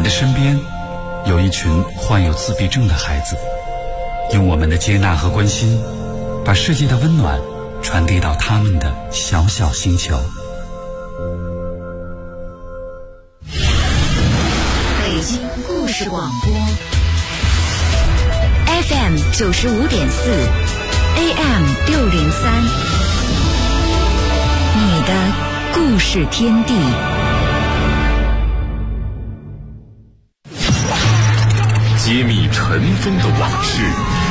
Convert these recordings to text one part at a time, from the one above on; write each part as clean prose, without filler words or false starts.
们的身边有一群患有自闭症的孩子，用我们的接纳和关心，把世界的温暖传递到他们的小小星球。 北京故事广播 FM 95.4 AM 603，你的故事天地。 揭秘尘封的往事，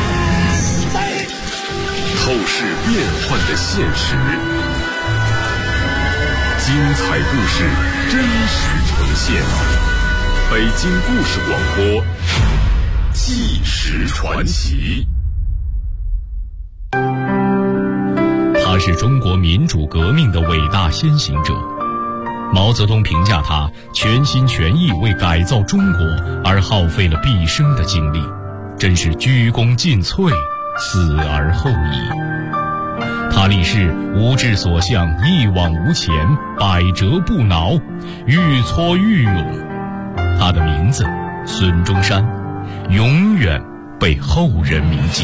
透视变幻的现实，精彩故事真实呈现。北京故事广播，纪实传奇。 他是中国民主革命的伟大先行者。毛泽东评价他全心全意为改造中国而耗费了毕生的精力，真是鞠躬尽瘁，死而后已。他立誓无志所向，一往无前，百折不挠，愈挫愈勇。他的名字孙中山，永远被后人铭记。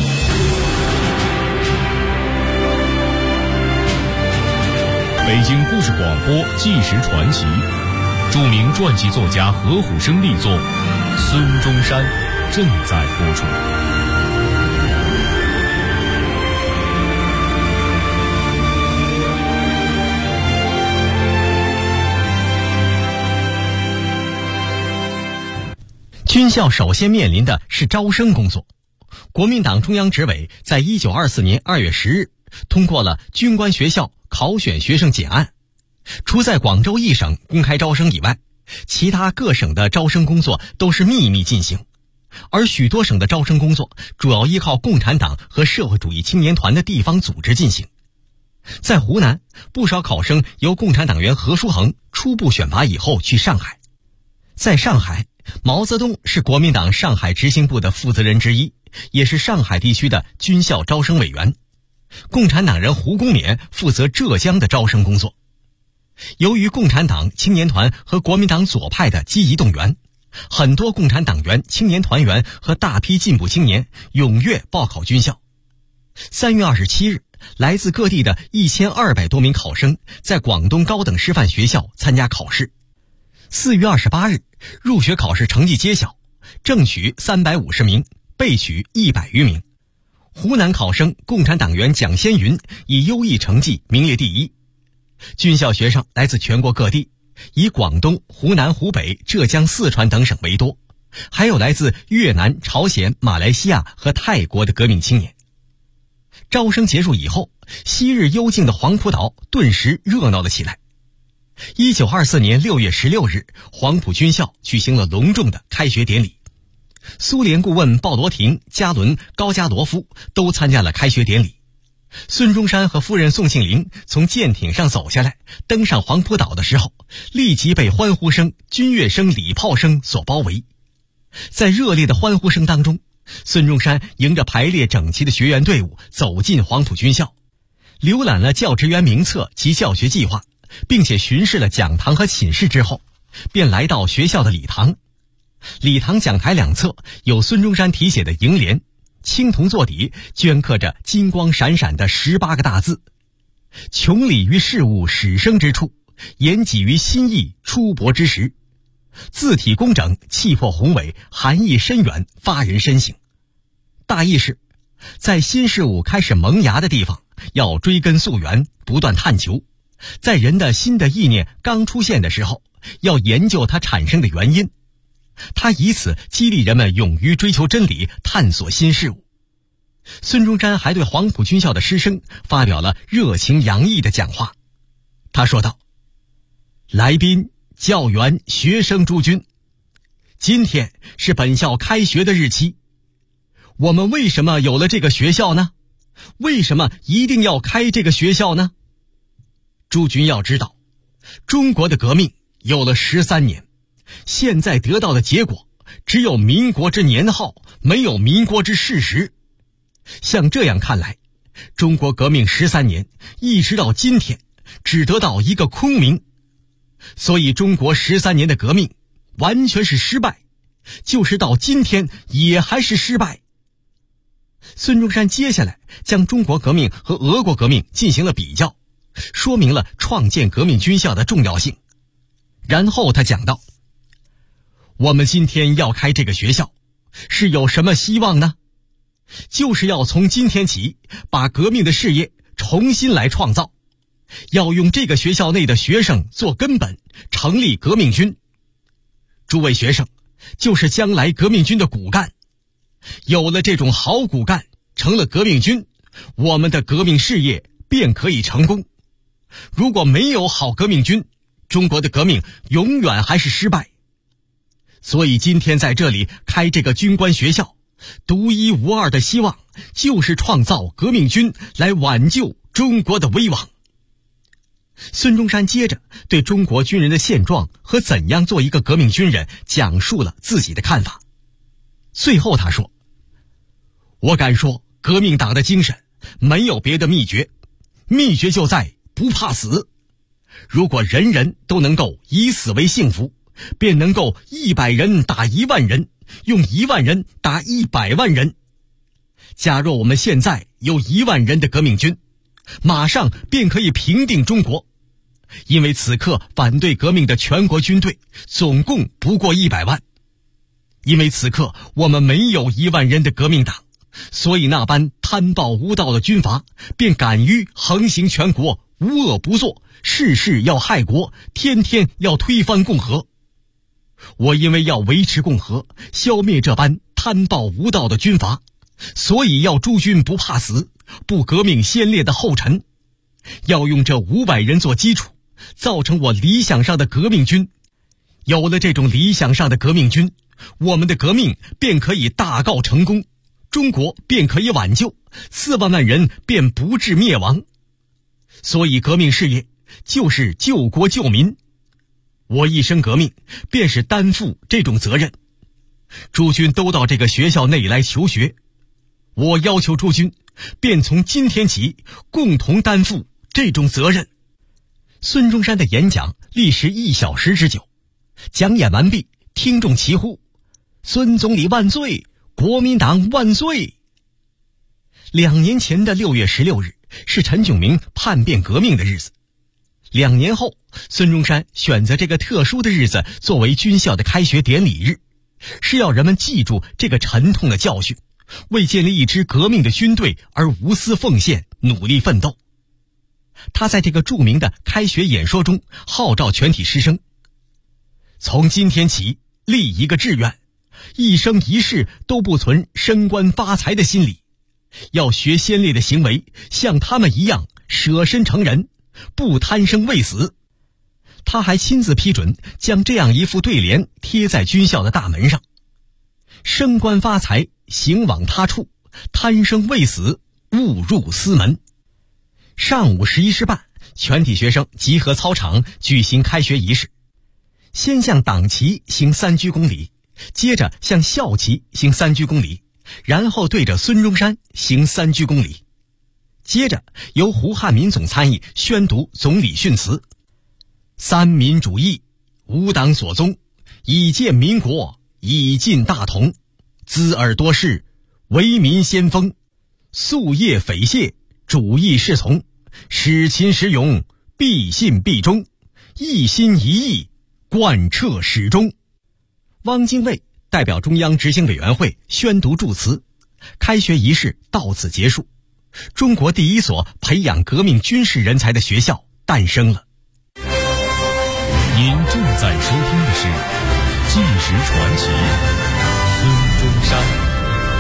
北京故事广播纪实传奇，著名传记作家何虎生力作《孙中山》正在播出。 军校首先面临的是招生工作。国民党中央执委在1924年2月10日通过了军官学校考选学生简案，除在广州一省公开招生以外，其他各省的招生工作都是秘密进行，而许多省的招生工作主要依靠共产党和社会主义青年团的地方组织进行。在湖南，不少考生由共产党员何书衡初步选拔以后去上海。在上海，毛泽东是国民党上海执行部的负责人之一，也是上海地区的军校招生委员。共产党人胡公冕负责浙江的招生工作。由于共产党青年团和国民党左派的积极动员，很多共产党员、青年团员和大批进步青年踊跃报考军校。3月27日，来自各地的1200多名考生在广东高等师范学校参加考试。4月28日，入学考试成绩揭晓，正取350名，备取100余名。湖南考生共产党员蒋先云以优异成绩名列第一。军校学生来自全国各地，以广东、湖南、湖北、浙江、四川等省为多，还有来自越南、朝鲜、马来西亚和泰国的革命青年。招生结束以后，昔日幽静的黄埔岛顿时热闹了起来。1924年6月16日，黄埔军校举行了隆重的开学典礼。苏联顾问鲍罗廷、加伦、高加罗夫都参加了开学典礼。孙中山和夫人宋庆龄从舰艇上走下来，登上黄埔岛的时候，立即被欢呼声、军乐声、礼炮声所包围。在热烈的欢呼声当中，孙中山迎着排列整齐的学员队伍走进黄埔军校，浏览了教职员名册及教学计划，并且巡视了讲堂和寝室之后，便来到学校的礼堂。礼堂讲台两侧有孙中山题写的楹联，青铜座底镌刻着金光闪闪的18个大字：穷理于事物始生之处，言己于心意出薄之时。字体工整，气魄宏伟，含义深远，发人深省。大意是，在新事物开始萌芽的地方，要追根溯源，不断探求；在人的新的意念刚出现的时候，要研究它产生的原因。他以此激励人们勇于追求真理，探索新事物。孙中山还对黄埔军校的师生发表了热情洋溢的讲话。他说道：来宾、教员、学生诸君，今天是本校开学的日期。我们为什么有了这个学校呢？为什么一定要开这个学校呢？诸君要知道，中国的革命有了13年，现在得到的结果只有民国之年号，没有民国之事实。像这样看来，中国革命13年一直到今天只得到一个空名。所以中国13年的革命完全是失败，就是到今天也还是失败。孙中山接下来将中国革命和俄国革命进行了比较，说明了创建革命军校的重要性。然后他讲到，我们今天要开这个学校是有什么希望呢？就是要从今天起把革命的事业重新来创造，要用这个学校内的学生做根本，成立革命军。诸位学生就是将来革命军的骨干，有了这种好骨干，成了革命军，我们的革命事业便可以成功。如果没有好革命军，中国的革命永远还是失败。所以今天在这里开这个军官学校，独一无二的希望就是创造革命军来挽救中国的危亡。孙中山接着对中国军人的现状和怎样做一个革命军人讲述了自己的看法。最后他说，我敢说革命党的精神没有别的秘诀，秘诀就在不怕死。如果人人都能够以死为幸福，便能够100人打1万人，用1万人打100万人。假若我们现在有1万人的革命军，马上便可以平定中国。因为此刻反对革命的全国军队总共不过100万。因为此刻我们没有1万人的革命党，所以那般贪暴无道的军阀便敢于横行全国，无恶不作，事事要害国，天天要推翻共和。我因为要维持共和，消灭这般贪暴无道的军阀，所以要诸军不怕死，不革命先烈的后尘，要用这500人做基础，造成我理想上的革命军。有了这种理想上的革命军，我们的革命便可以大告成功，中国便可以挽救，4万人便不致灭亡。所以革命事业就是救国救民，我一生革命便是担负这种责任。诸军都到这个学校内来求学，我要求诸军便从今天起共同担负这种责任。孙中山的演讲历时1小时之久，讲演完毕，听众齐呼：孙总理万岁，国民党万岁。2年前的6月16日是陈炯明叛变革命的日子。2年后，孙中山选择这个特殊的日子作为军校的开学典礼日，是要人们记住这个沉痛的教训，为建立一支革命的军队而无私奉献，努力奋斗。他在这个著名的开学演说中号召全体师生，从今天起立一个志愿，一生一世都不存升官发财的心理，要学先烈的行为，像他们一样舍身成仁，不贪生畏死。他还亲自批准将这样一副对联贴在军校的大门上：升官发财行往他处，贪生畏死误入私门。上午11时半，全体学生集合操场举行开学仪式，先向党旗行3鞠躬礼，接着向校旗行3鞠躬礼，然后对着孙中山行3鞠躬礼。接着由胡汉民总参议宣读总理训词：三民主义，无党所宗，以建民国，以尽大同，滋耳多事，为民先锋，夙夜匪懈，主义是从，使勤使勇，必信必忠，一心一意，贯彻始终。汪精卫代表中央执行委员会宣读祝词，开学仪式到此结束。中国第一所培养革命军事人才的学校诞生了。 您正在收听的是《纪实传奇》，孙中山。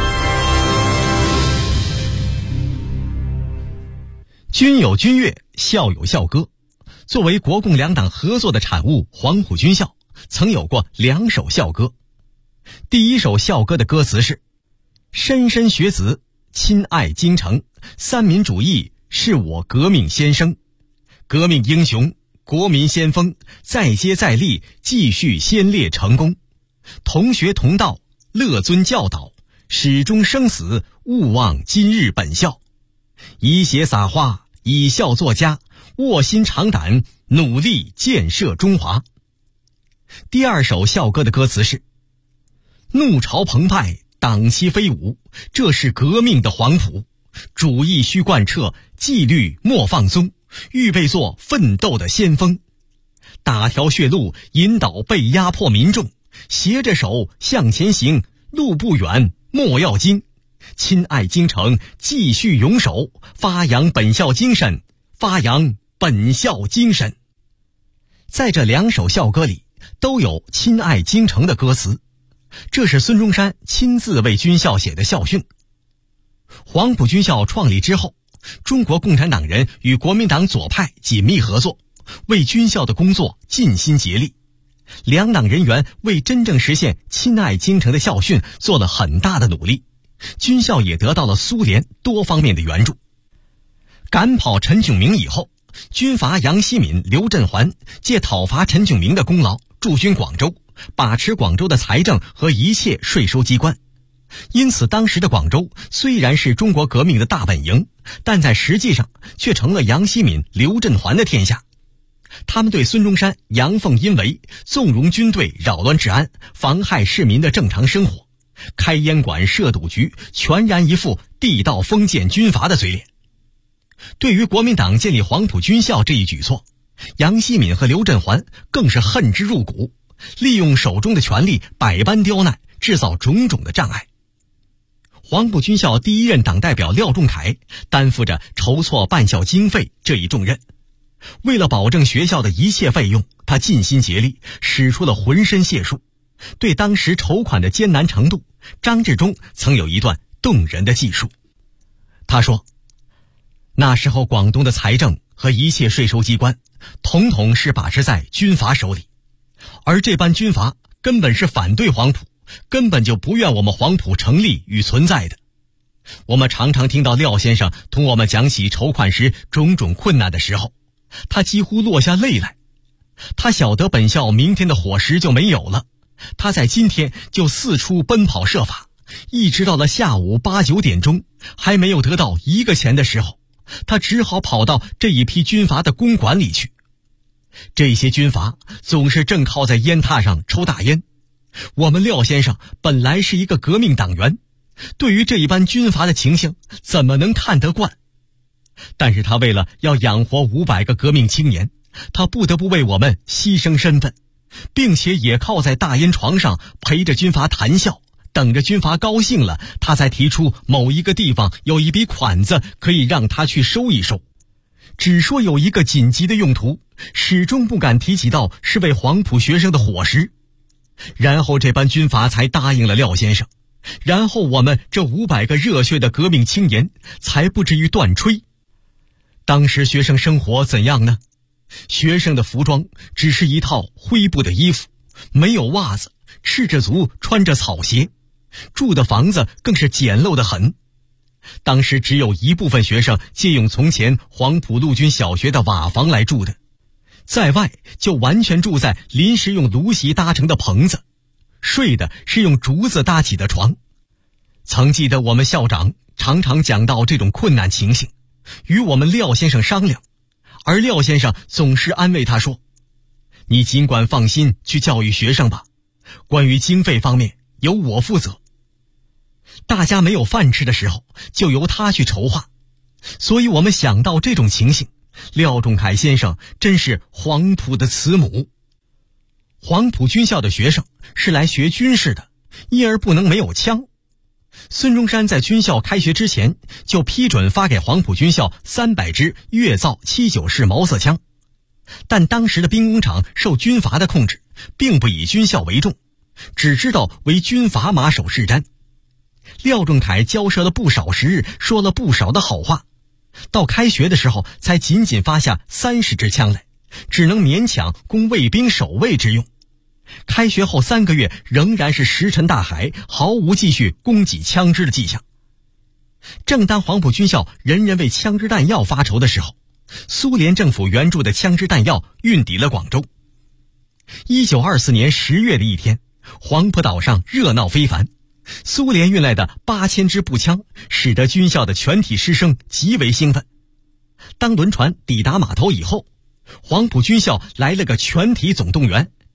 军有军乐，校有校歌。作为国共两党合作的产物，黄埔军校曾有过2首校歌。第一首校歌的歌词是：莘莘学子亲爱京城，三民主义是我革命先生，革命英雄国民先锋，再接再厉，继续先烈成功，同学同道，乐尊教导，始终生死勿忘今日本校，以血撒花，以孝作家，卧薪尝胆，努力建设中华。 第二首校歌的歌词是：怒潮澎湃，党旗飞舞，这是革命的黄埔，主义须贯彻，纪律莫放松，预备做奋斗的先锋，打条血路引导被压迫民众，携着手向前行，路不远莫要惊，亲爱京城继续勇守，发扬本校精神，发扬本校精神。在这2首校歌里都有亲爱京城的歌词，这是孙中山亲自为军校写的校训。黄埔军校创立之后，中国共产党人与国民党左派紧密合作，为军校的工作尽心竭力。两党人员为真正实现亲爱京城的校训做了很大的努力，军校也得到了苏联多方面的援助。赶跑陈炯明以后，军阀杨希闵、刘振环借讨伐陈炯明的功劳驻军广州，把持广州的财政和一切税收机关。因此当时的广州虽然是中国革命的大本营，但在实际上却成了杨希闵、刘振环的天下。他们对孙中山阳奉阴违，纵容军队扰乱治安，妨害市民的正常生活，开烟馆设赌局，全然一副地道封建军阀的嘴脸。对于国民党建立黄埔军校这一举措，杨希闵和刘振环更是恨之入骨，利用手中的权力百般刁难，制造种种的障碍。黄埔军校第一任党代表廖仲恺担负着筹措办校经费这一重任。为了保证学校的一切费用，他尽心竭力，使出了浑身解数。对当时筹款的艰难程度，张治中曾有一段动人的记述。他说，那时候广东的财政和一切税收机关统统是把持在军阀手里，而这班军阀根本是反对黄埔，根本就不愿我们黄埔成立与存在的。我们常常听到廖先生同我们讲起筹款时种种困难的时候，他几乎落下泪来。他晓得本校明天的伙食就没有了，他在今天就四处奔跑设法，一直到了下午8、9点钟，还没有得到1个钱的时候，他只好跑到这一批军阀的公馆里去。这些军阀总是正靠在烟榻上抽大烟。我们廖先生本来是一个革命党员，对于这一般军阀的情形怎么能看得惯？但是他为了要养活500个革命青年，他不得不为我们牺牲身份，并且也靠在大烟床上陪着军阀谈笑，等着军阀高兴了，他才提出某一个地方有一笔款子可以让他去收一收，只说有一个紧急的用途，始终不敢提起到是为黄埔学生的伙食。然后这班军阀才答应了廖先生，然后我们这500个热血的革命青年才不至于断炊。当时学生生活怎样呢？学生的服装只是一套灰布的衣服，没有袜子，赤着足穿着草鞋，住的房子更是简陋得很。当时只有一部分学生借用从前黄埔陆军小学的瓦房来住的，在外就完全住在临时用芦席搭成的棚子，睡的是用竹子搭起的床。曾记得我们校长常常讲到这种困难情形，与我们廖先生商量，而廖先生总是安慰他说，你尽管放心去教育学生吧，关于经费方面由我负责。大家没有饭吃的时候，就由他去筹划。所以我们想到这种情形，廖仲恺先生真是黄埔的慈母。黄埔军校的学生是来学军事的，因而不能没有枪。孙中山在军校开学之前就批准发给黄埔军校300支粤造79式毛瑟枪，但当时的兵工厂受军阀的控制，并不以军校为重，只知道为军阀马首是瞻。廖仲恺交涉了不少时日，说了不少的好话，到开学的时候才仅仅发下30支枪来，只能勉强供卫兵守卫之用。开学后3个月仍然是石沉大海，毫无继续供给枪支的迹象。正当黄埔军校人人为枪支弹药发愁的时候，苏联政府援助的枪支弹药运抵了广州。1924年10月的一天，黄埔岛上热闹非凡，苏联运来的8000支步枪使得军校的全体师生极为兴奋。当轮船抵达码头以后，黄埔军校来了个全体总动员，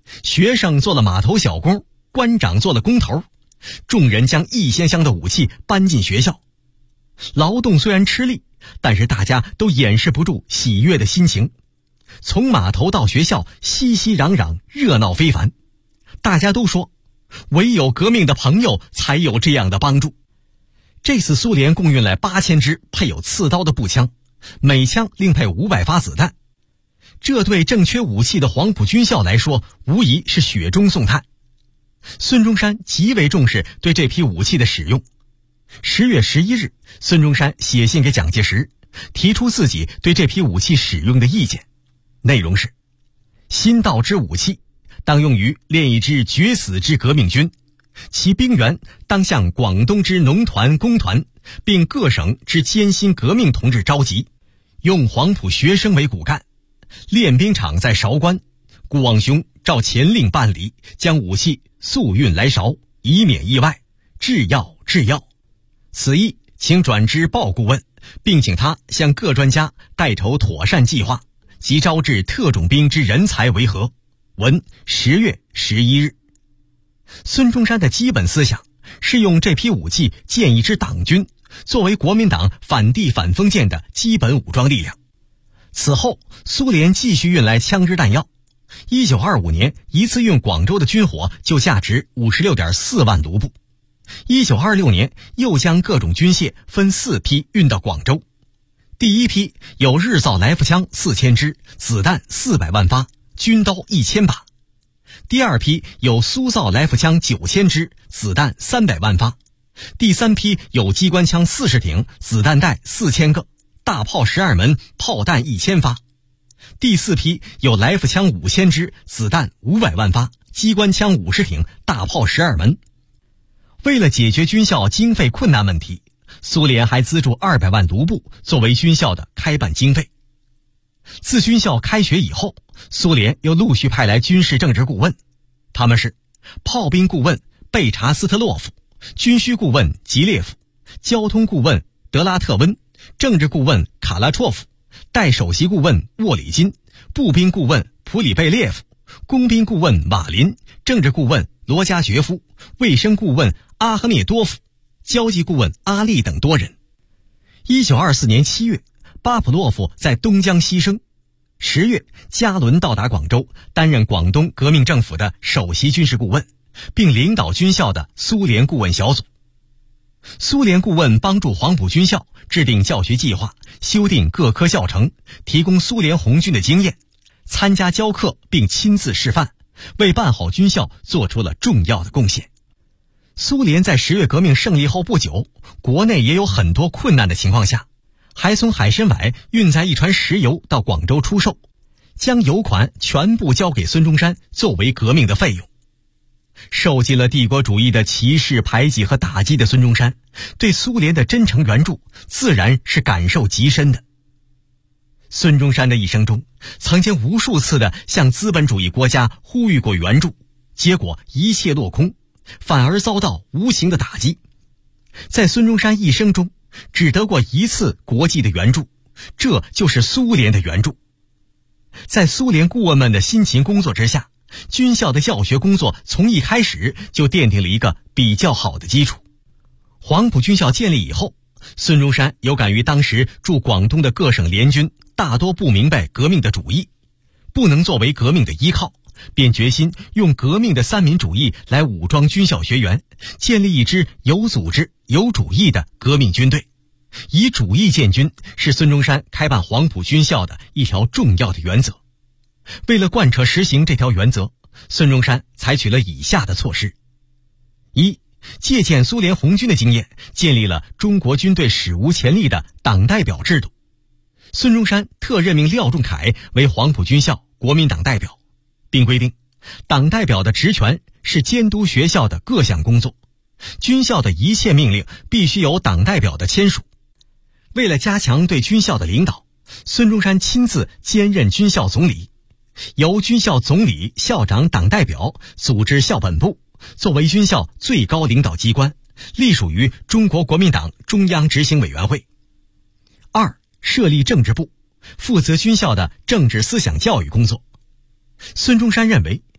学生做了码头小工，官长做了工头，众人将一箱箱的武器搬进学校。劳动虽然吃力，但是大家都掩饰不住喜悦的心情。从码头到学校，熙熙攘攘，热闹非凡。大家都说，唯有革命的朋友才有这样的帮助。这次苏联共运来8000支配有刺刀的步枪，每枪另配500发子弹。这对正缺武器的黄埔军校来说，无疑是雪中送炭。孙中山极为重视对这批武器的使用。10月11日，孙中山写信给蒋介石，提出自己对这批武器使用的意见，内容是：新到之武器，当用于练一支决死之革命军，其兵员当向广东之农团、工团，并各省之艰辛革命同志召集，用黄埔学生为骨干。练兵场在韶关，顾望兄照前令办理，将武器速运来韶，以免意外。制要。此意请转知鲍顾问，并请他向各专家代筹妥善计划，即招致特种兵之人才为何？文10月11日。孙中山的基本思想是用这批武器建一支党军，作为国民党反帝反封建的基本武装力量。此后，苏联继续运来枪支弹药。1925年一次运广州的军火就价值 56.4 万卢布。1926年又将各种军械分4批运到广州。第一批有日造来福枪4000支，子弹400万发，军刀1000把。第二批有苏造来福枪9000支，子弹300万发。第三批有机关枪40挺，子弹袋4000个，大炮12门，炮弹1000发。第四批有来福枪5000支，子弹500万发，机关枪50挺，大炮12门。为了解决军校经费困难问题，苏联还资助200万卢布作为军校的开办经费。自军校开学以后，苏联又陆续派来军事政治顾问，他们是炮兵顾问贝查斯特洛夫、军需顾问吉列夫、交通顾问德拉特温、政治顾问卡拉绰夫、代首席顾问沃里金、步兵顾问普里贝列夫、工兵顾问马林、政治顾问罗加爵夫、卫生顾问阿赫涅多夫、交际顾问阿利等多人。1924年7月，巴甫洛夫在东江牺牲。10月，加伦到达广州，担任广东革命政府的首席军事顾问，并领导军校的苏联顾问小组。苏联顾问帮助黄埔军校制定教学计划，修订各科教程，提供苏联红军的经验，参加教课并亲自示范，为办好军校做出了重要的贡献。苏联在10月革命胜利后不久，国内也有很多困难的情况下，还从海参崴运载一船石油到广州出售，将油款全部交给孙中山作为革命的费用。受尽了帝国主义的歧视、排挤和打击的孙中山，对苏联的真诚援助自然是感受极深的。孙中山的一生中，曾经无数次的向资本主义国家呼吁过援助，结果一切落空，反而遭到无情的打击。在孙中山一生中，只得过一次国际的援助，这就是苏联的援助。在苏联顾问们的辛勤工作之下，军校的教学工作从一开始就奠定了一个比较好的基础。黄埔军校建立以后，孙中山有感于当时驻广东的各省联军大多不明白革命的主义，不能作为革命的依靠，便决心用革命的三民主义来武装军校学员，建立一支有组织、有主义的革命军队。以主义建军是孙中山开办黄埔军校的一条重要的原则。为了贯彻实行这条原则，孙中山采取了以下的措施：一、借鉴苏联红军的经验，建立了中国军队史无前例的党代表制度。孙中山特任命廖仲恺为黄埔军校国民党代表，并规定党代表的职权是监督学校的各项工作，军校的一切命令必须由党代表的签署。为了加强对军校的领导，孙中山亲自兼任军校总理，由军校总理、校长、党代表组织校本部，作为军校最高领导机关，隶属于中国国民党中央执行委员会。二、设立政治部，负责军校的政治思想教育工作。孙中山认为，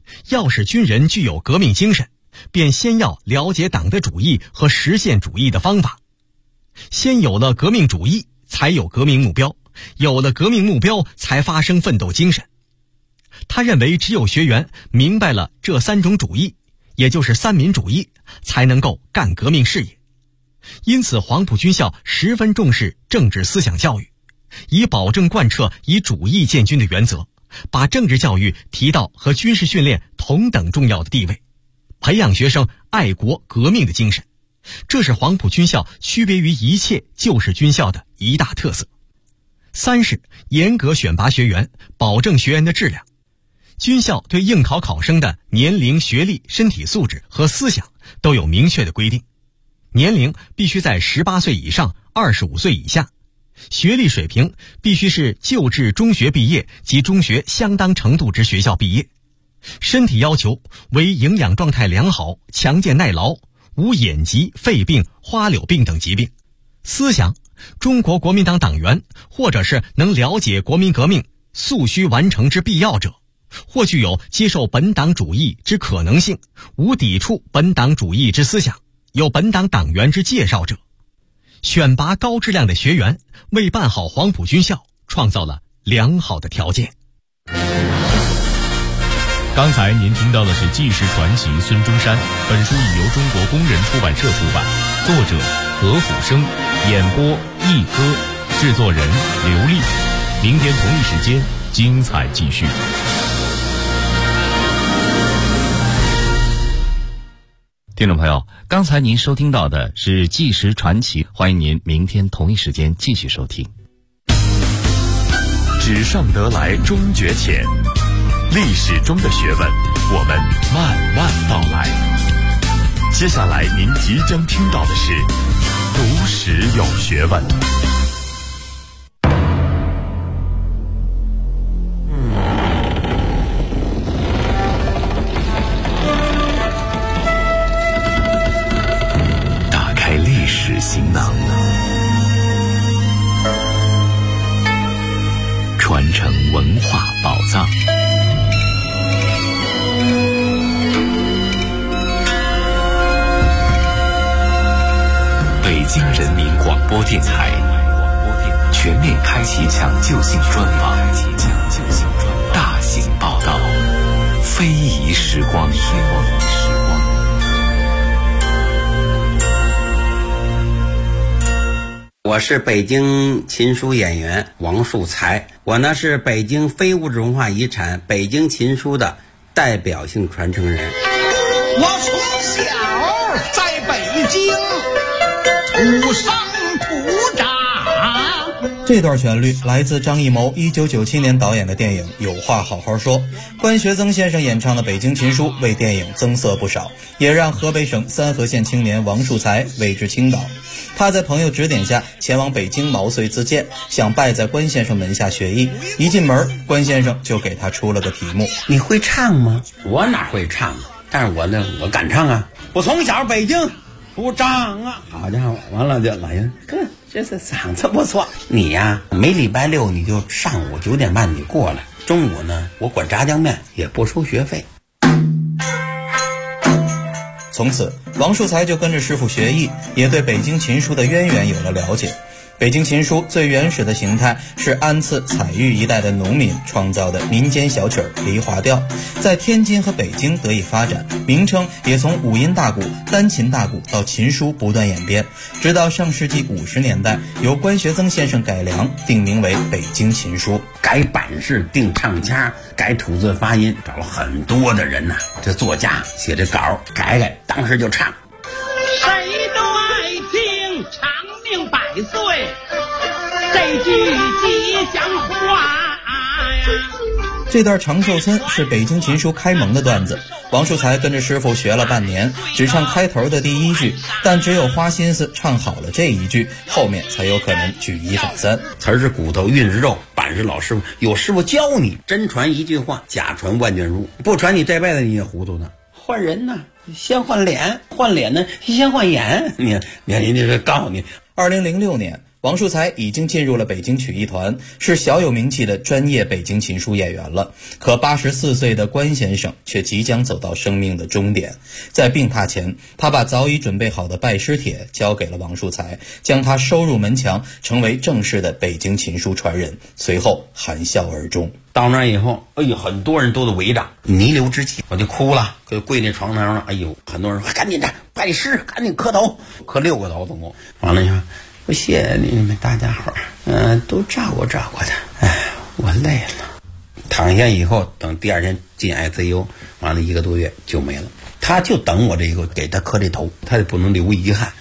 要使军人具有革命精神，便先要了解党的主义和实现主义的方法。先有了革命主义，才有革命目标，有了革命目标，才发生奋斗精神。他认为只有学员明白了这3种主义，也就是三民主义，才能够干革命事业。因此黄埔军校十分重视政治思想教育，以保证贯彻以主义建军的原则，把政治教育提到和军事训练同等重要的地位，培养学生爱国革命的精神。这是黄埔军校区别于一切旧式军校的一大特色。3是严格选拔学员，保证学员的质量。军校对应考考生的年龄、学历、身体素质和思想都有明确的规定。年龄必须在18岁以上，25岁以下。学历水平必须是旧制中学毕业及中学相当程度之学校毕业。身体要求为营养状态良好，强健耐劳，无眼疾、肺病、花柳病等疾病。思想，中国国民党党员，或者是能了解国民革命速需完成之必要者，或具有接受本党主义之可能性，无抵触本党主义之思想，有本党党员之介绍者。选拔高质量的学员，为办好黄埔军校创造了良好的条件。 刚才您听到的是纪实传奇孙中山，本书已由中国工人出版社出版，作者何虎生，演播一哥，制作人刘丽。明天同一时间精彩继续。 听众朋友，刚才您收听到的是纪实传奇，欢迎您明天同一时间继续收听。 纸上得来终觉浅，历史中的学问，我们慢慢道来。接下来您即将听到的是读史有学问。打开历史行囊，传承文化宝藏。北京人民广播电台全面开启抢救性专访，大型报道，非遗时光。 我是北京琴书演员王树才，我呢是北京非物质文化遗产北京琴书的代表性传承人。 我从小在北京土生土长。 这段旋律来自张艺谋1997年导演的电影《有话好好说》，关学增先生演唱的《北京琴书》为电影增色不少，也让河北省三河县青年王树才为之倾倒。他在朋友指点下前往北京毛遂自荐，想拜在关先生门下学艺。一进门，关先生就给他出了个题目： 你会唱吗？我哪会唱啊？但是我敢唱啊！我从小北京土长啊！好家伙，完了就老人，这是嗓子不错。你呀，每礼拜六你就上午9点半你过来，中午呢我管炸酱面，也不收学费。 从此，王树才就跟着师傅学艺，也对北京琴书的渊源有了了解。北京琴书最原始的形态是安次、采玉一带的农民创造的民间小曲儿梨花调，在天津和北京得以发展，名称也从五音大鼓、单琴大鼓到琴书不断演变，直到上世纪50年代由关学增先生改良，定名为北京琴书。 改版式、定唱腔、改吐字发音，找了很多的人呐，这作家写这稿改，当时就唱。 谁都爱听长命百岁这句吉祥话呀。 这段长寿村是北京琴书开蒙的段子，王树才跟着师傅学了半年，只唱开头的第1句，但只有花心思唱好了这一句，后面才有可能举一反三。 词是骨头，韵是肉，板是老师傅，有师傅教你，真传一句话，假传万卷书，不传你这辈子你也糊涂呢。换人呢，先换脸，换脸呢先换眼，你人家是告诉你。 2006年， 王树才已经进入了北京曲艺团，是小有名气的专业北京琴书演员了。可84岁的关先生却即将走到生命的终点。在病榻前，他把早已准备好的拜师帖交给了王树才，将他收入门墙，成为正式的北京琴书传人。随后含笑而终。 到那以后，哎呦，很多人都围着，弥留之际，我就哭了，就跪那床上了。哎呦，很多人说赶紧的拜师，赶紧磕头，磕6个头总共。完了以后，我谢谢你们大家伙儿，都照顾照顾他。哎，我累了。躺下以后，等第2天进 ICU， 完了1个多月就没了。他就等我这个给他磕这头，他也不能留遗憾。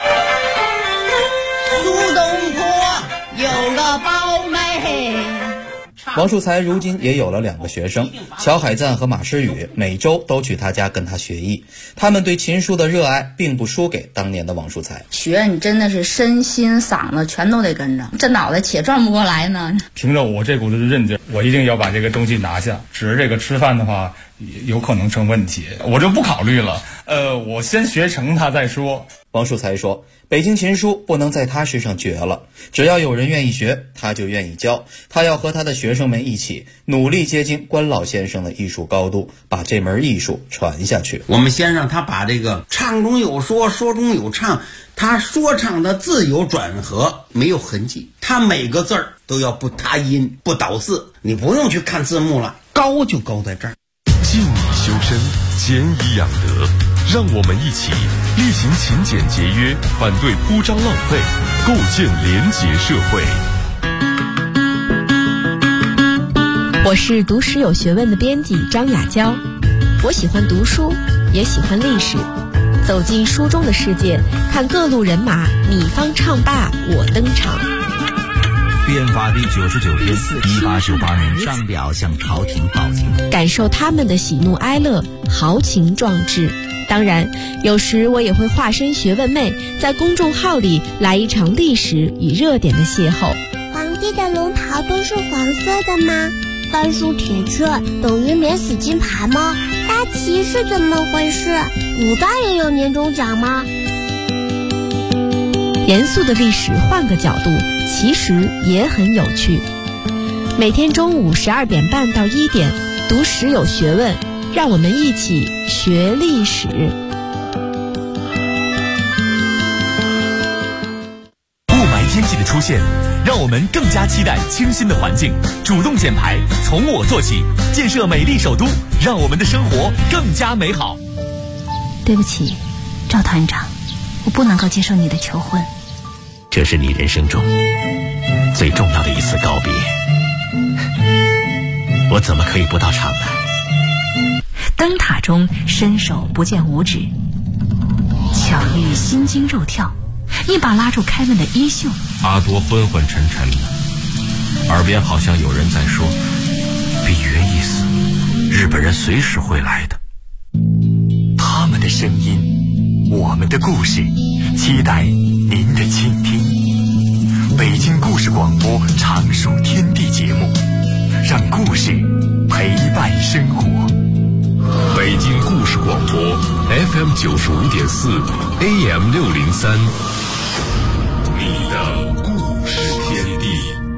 苏东坡有个胞妹。 王树才如今也有了2个学生，乔海赞和马诗雨，每周都去他家跟他学艺。他们对琴书的热爱并不输给当年的王树才。 学你真的是身心嗓子全都得跟着，这脑袋且转不过来呢。 凭着我这股子韧劲，我一定要把这个东西拿下。只是这个吃饭的话，有可能成问题，我就不考虑了。我先学成它再说。 王树才说，北京琴书不能在他身上绝了，只要有人愿意学，他就愿意教。他要和他的学生们一起努力接近关老先生的艺术高度，把这门艺术传下去。 我们先让他把这个唱中有说，说中有唱，他说唱的字有转合，没有痕迹，他每个字儿都要不塌音不倒字，你不用去看字幕了，高就高在这儿。 静以修身，俭以养德，让我们一起厉行勤俭节约，反对铺张浪费，构建廉洁社会。 我是读史有学问的编辑张雅娇，我喜欢读书，也喜欢历史，走进书中的世界，看各路人马你方唱罢我登场。 编发第99天，1898年上表向朝廷报警， 感受他们的喜怒哀乐，豪情壮志。当然，有时我也会化身学问妹，在公众号里来一场历史与热点的邂逅。 皇帝的龙袍都是黄色的吗？甘肃铁券等于免死金牌吗？大旗是怎么回事？古代也有年终奖吗？ 严肃的历史换个角度，其实也很有趣。每天中午12点半到1点，读史有学问，让我们一起学历史。 雾霾天气的出现，让我们更加期待清新的环境。主动减排，从我做起，建设美丽首都，让我们的生活更加美好。 对不起，赵团长，我不能够接受你的求婚。 这是你人生中最重要的一次告别，我怎么可以不到场呢？ 灯塔中伸手不见五指，巧遇心惊肉跳，一把拉住开门的衣袖。 阿多昏昏沉沉的，耳边好像有人在说：“比约意思，日本人随时会来的。” 他们的声音，我们的故事，期待您的倾听。北京故事广播常数天地节目，让故事陪伴生活。 北京故事广播 FM 95.4 AM 603，你的故事天地。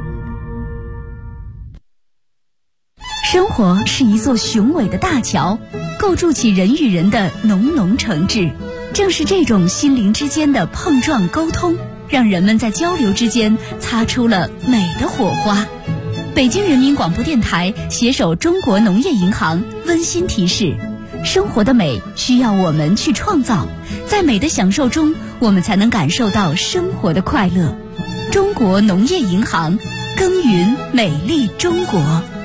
生活是一座雄伟的大桥，构筑起人与人的浓浓诚挚。正是这种心灵之间的碰撞沟通，让人们在交流之间擦出了美的火花。北京人民广播电台携手中国农业银行温馨提示：生活的美需要我们去创造，在美的享受中，我们才能感受到生活的快乐。中国农业银行，耕耘美丽中国。